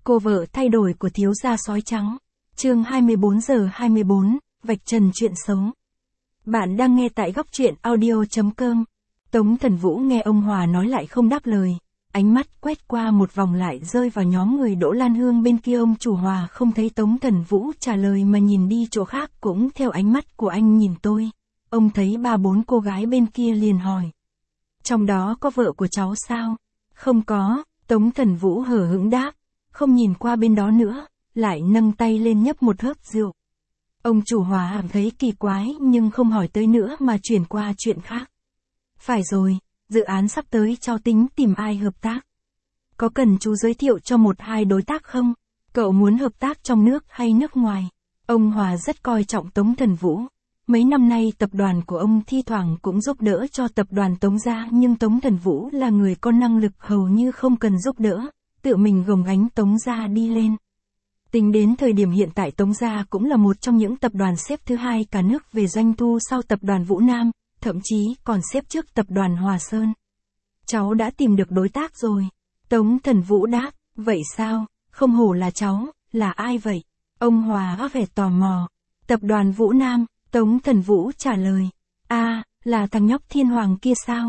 Cô vợ thay đổi của thiếu gia sói trắng. Chương 24:24, vạch trần chuyện xấu. Bạn đang nghe tại góc truyện audio.com. Tống Thần Vũ nghe ông Hòa nói lại không đáp lời, ánh mắt quét qua một vòng lại rơi vào nhóm người Đỗ Lan Hương bên kia. Ông chủ Hòa không thấy Tống Thần Vũ trả lời mà nhìn đi chỗ khác, cũng theo ánh mắt của anh nhìn tôi. Ông thấy 3-4 cô gái bên kia liền hỏi. Trong đó có vợ của cháu sao? Không có, Tống Thần Vũ hờ hững đáp, không nhìn qua bên đó nữa, lại nâng tay lên nhấp một hớp rượu. Ông chủ Hòa cảm thấy kỳ quái nhưng không hỏi tới nữa mà chuyển qua chuyện khác. Phải rồi, dự án sắp tới cháu tính tìm ai hợp tác. Có cần chú giới thiệu cho 1-2 đối tác không? Cậu muốn hợp tác trong nước hay nước ngoài? Ông Hòa rất coi trọng Tống Thần Vũ. Mấy năm nay tập đoàn của ông thi thoảng cũng giúp đỡ cho tập đoàn Tống gia, nhưng Tống Thần Vũ là người có năng lực hầu như không cần giúp đỡ, tự mình gồng gánh Tống gia đi lên. Tính đến thời điểm hiện tại Tống gia cũng là một trong những tập đoàn xếp thứ 2 cả nước về doanh thu sau tập đoàn Vũ Nam, thậm chí còn xếp trước tập đoàn Hòa Sơn. Cháu đã tìm được đối tác rồi. Tống Thần Vũ đáp, vậy sao, không hổ là cháu, là ai vậy? Ông Hòa có vẻ tò mò. Tập đoàn Vũ Nam, Tống Thần Vũ trả lời. Là thằng nhóc Thiên Hoàng kia sao?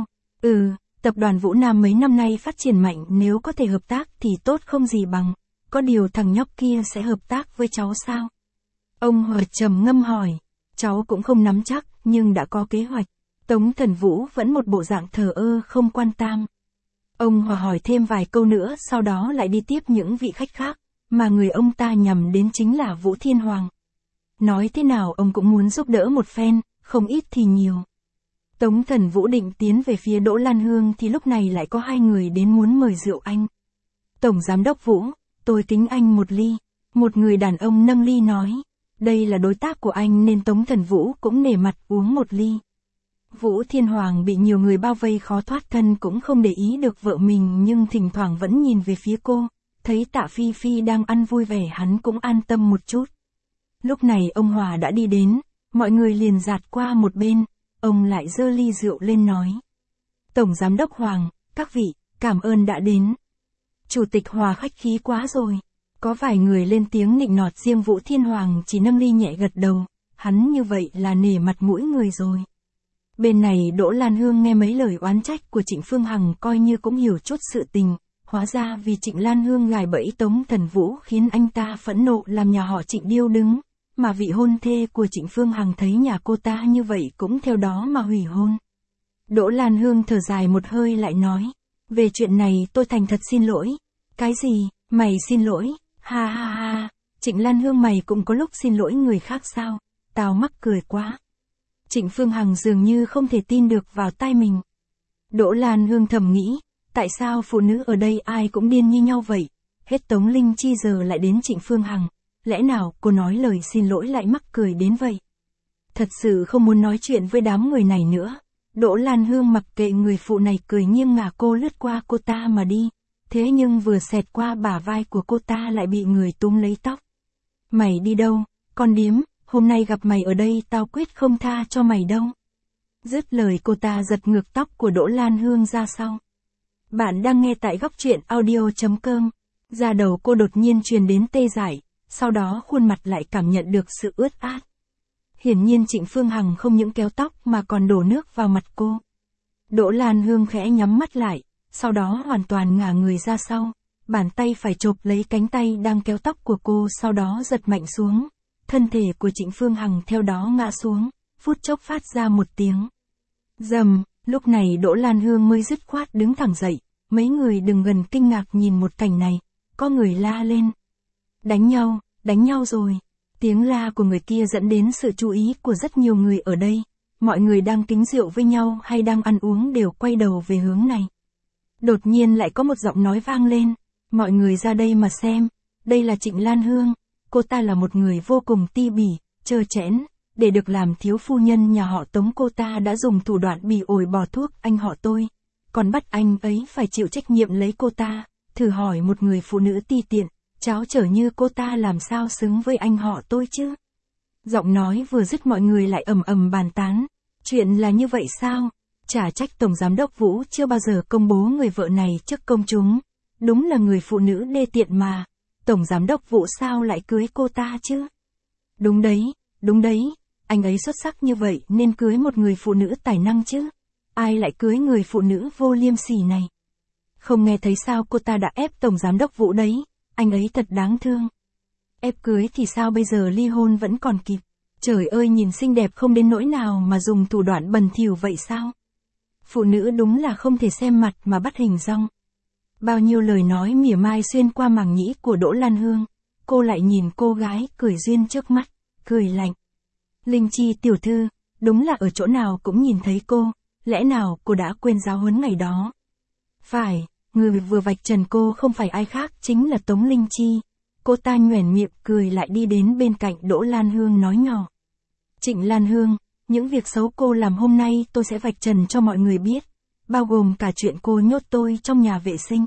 Tập đoàn Vũ Nam mấy năm nay phát triển mạnh, nếu có thể hợp tác thì tốt không gì bằng. Có điều thằng nhóc kia sẽ hợp tác với cháu sao? Ông Hòa trầm ngâm hỏi. Cháu cũng không nắm chắc, nhưng đã có kế hoạch. Tống Thần Vũ vẫn một bộ dạng thờ ơ không quan tâm. Ông Hòa hỏi thêm vài câu nữa, sau đó lại đi tiếp những vị khách khác, mà người ông ta nhằm đến chính là Vũ Thiên Hoàng. Nói thế nào ông cũng muốn giúp đỡ một phen, không ít thì nhiều. Tống Thần Vũ định tiến về phía Đỗ Lan Hương thì lúc này lại có 2 người đến muốn mời rượu anh. Tổng Giám đốc Vũ, tôi kính anh một ly. Một người đàn ông nâng ly nói. Đây là đối tác của anh nên Tống Thần Vũ cũng nể mặt uống một ly. Vũ Thiên Hoàng bị nhiều người bao vây khó thoát thân cũng không để ý được vợ mình, nhưng thỉnh thoảng vẫn nhìn về phía cô. Thấy Tạ Phi Phi đang ăn vui vẻ hắn cũng an tâm một chút. Lúc này ông Hòa đã đi đến, mọi người liền dạt qua một bên, ông lại giơ ly rượu lên nói. Tổng Giám đốc Hoàng, các vị, cảm ơn đã đến. Chủ tịch Hòa khách khí quá rồi. Có vài người lên tiếng nịnh nọt, riêng Vũ Thiên Hoàng chỉ nâng ly nhẹ gật đầu, hắn như vậy là nể mặt mũi người rồi. Bên này Đỗ Lan Hương nghe mấy lời oán trách của Trịnh Phương Hằng coi như cũng hiểu chút sự tình, hóa ra vì Trịnh Lan Hương gài bẫy Tống Thần Vũ khiến anh ta phẫn nộ làm nhà họ Trịnh điêu đứng, mà vị hôn thê của Trịnh Phương Hằng thấy nhà cô ta như vậy cũng theo đó mà hủy hôn. Đỗ Lan Hương thở dài một hơi lại nói, về chuyện này tôi thành thật xin lỗi. Cái gì, mày xin lỗi, ha ha ha, Trịnh Lan Hương mày cũng có lúc xin lỗi người khác sao, tao mắc cười quá. Trịnh Phương Hằng dường như không thể tin được vào tai mình. Đỗ Lan Hương thầm nghĩ, tại sao phụ nữ ở đây ai cũng điên như nhau vậy, hết Tống Linh Chi giờ lại đến Trịnh Phương Hằng, lẽ nào cô nói lời xin lỗi lại mắc cười đến vậy. Thật sự không muốn nói chuyện với đám người này nữa. Đỗ Lan Hương mặc kệ người phụ này cười nghiêng ngả, cô lướt qua cô ta mà đi, thế nhưng vừa xẹt qua bả vai của cô ta lại bị người túm lấy tóc. Mày đi đâu, con điếm? Hôm nay gặp mày ở đây tao quyết không tha cho mày đâu. Dứt lời cô ta giật ngược tóc của Đỗ Lan Hương ra sau. Bạn đang nghe tại góc truyện audio.com. Da đầu cô đột nhiên truyền đến tê dại, sau đó khuôn mặt lại cảm nhận được sự ướt át. Hiển nhiên Trịnh Phương Hằng không những kéo tóc mà còn đổ nước vào mặt cô. Đỗ Lan Hương khẽ nhắm mắt lại, sau đó hoàn toàn ngả người ra sau, bàn tay phải chộp lấy cánh tay đang kéo tóc của cô, sau đó giật mạnh xuống. Thân thể của Trịnh Phương Hằng theo đó ngã xuống, phút chốc phát ra một tiếng rầm. Lúc này Đỗ Lan Hương mới dứt khoát đứng thẳng dậy. Mấy người đứng gần kinh ngạc nhìn một cảnh này, có người la lên. Đánh nhau rồi. Tiếng la của người kia dẫn đến sự chú ý của rất nhiều người ở đây. Mọi người đang kính rượu với nhau hay đang ăn uống đều quay đầu về hướng này. Đột nhiên lại có một giọng nói vang lên. Mọi người ra đây mà xem, đây là Trịnh Lan Hương. Cô ta là một người vô cùng ti bỉ, trơ trẽn, để được làm thiếu phu nhân nhà họ Tống cô ta đã dùng thủ đoạn bỉ ổi bỏ thuốc anh họ tôi, còn bắt anh ấy phải chịu trách nhiệm lấy cô ta. Thử hỏi một người phụ nữ ti tiện, cháo trở như cô ta làm sao xứng với anh họ tôi chứ? Giọng nói vừa dứt mọi người lại ầm ầm bàn tán, chuyện là như vậy sao? Chả trách Tổng Giám đốc Vũ chưa bao giờ công bố người vợ này trước công chúng, đúng là người phụ nữ đê tiện mà. Tổng giám đốc Vũ sao lại cưới cô ta chứ? Đúng đấy, anh ấy xuất sắc như vậy nên cưới một người phụ nữ tài năng chứ. Ai lại cưới người phụ nữ vô liêm sỉ này? Không nghe thấy sao cô ta đã ép Tổng giám đốc Vũ đấy, anh ấy thật đáng thương. Ép cưới thì sao bây giờ ly hôn vẫn còn kịp. Trời ơi nhìn xinh đẹp không đến nỗi nào mà dùng thủ đoạn bẩn thỉu vậy sao? Phụ nữ đúng là không thể xem mặt mà bắt hình dong. Bao nhiêu lời nói mỉa mai xuyên qua màng nhĩ của Đỗ Lan Hương, cô lại nhìn cô gái cười duyên trước mắt, cười lạnh. Linh Chi tiểu thư, đúng là ở chỗ nào cũng nhìn thấy cô, lẽ nào cô đã quên giáo huấn ngày đó? Phải, người vừa vạch trần cô không phải ai khác chính là Tống Linh Chi. Cô ta nhoẻn miệng cười lại đi đến bên cạnh Đỗ Lan Hương nói nhỏ. Trịnh Lan Hương, những việc xấu cô làm hôm nay tôi sẽ vạch trần cho mọi người biết, bao gồm cả chuyện cô nhốt tôi trong nhà vệ sinh.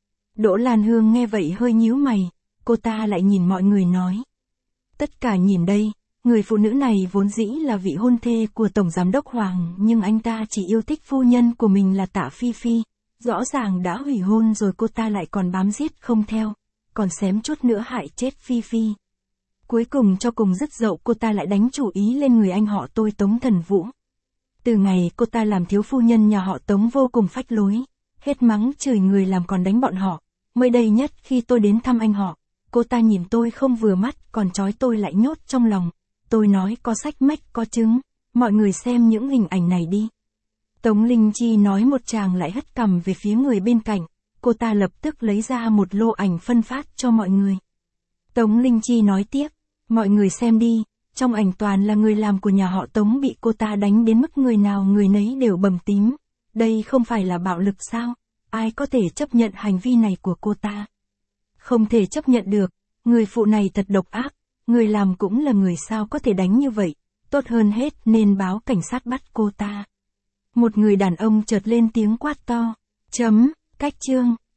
Đỗ Lan Hương nghe vậy hơi nhíu mày, cô ta lại nhìn mọi người nói. Tất cả nhìn đây, người phụ nữ này vốn dĩ là vị hôn thê của Tổng Giám đốc Hoàng nhưng anh ta chỉ yêu thích phu nhân của mình là Tạ Phi Phi, rõ ràng đã hủy hôn rồi cô ta lại còn bám giết không theo, còn xém chút nữa hại chết Phi Phi. Cuối cùng cho cùng dứt dậu cô ta lại đánh chủ ý lên người anh họ tôi Tống Thần Vũ. Từ ngày cô ta làm thiếu phu nhân nhà họ Tống vô cùng phách lối, hết mắng chửi người làm còn đánh bọn họ. Mới đây nhất khi tôi đến thăm anh họ, cô ta nhìn tôi không vừa mắt còn trói tôi lại nhốt trong lòng. Tôi nói có sách mách có chứng, mọi người xem những hình ảnh này đi. Tống Linh Chi nói một tràng lại hất cằm về phía người bên cạnh, cô ta lập tức lấy ra một lô ảnh phân phát cho mọi người. Tống Linh Chi nói tiếp, mọi người xem đi, trong ảnh toàn là người làm của nhà họ Tống bị cô ta đánh đến mức người nào người nấy đều bầm tím. Đây không phải là bạo lực sao? Ai có thể chấp nhận hành vi này của cô ta? Không thể chấp nhận được, người phụ này thật độc ác, người làm cũng là người sao có thể đánh như vậy, tốt hơn hết nên báo cảnh sát bắt cô ta. Một người đàn ông chợt lên tiếng quát to, cách chương.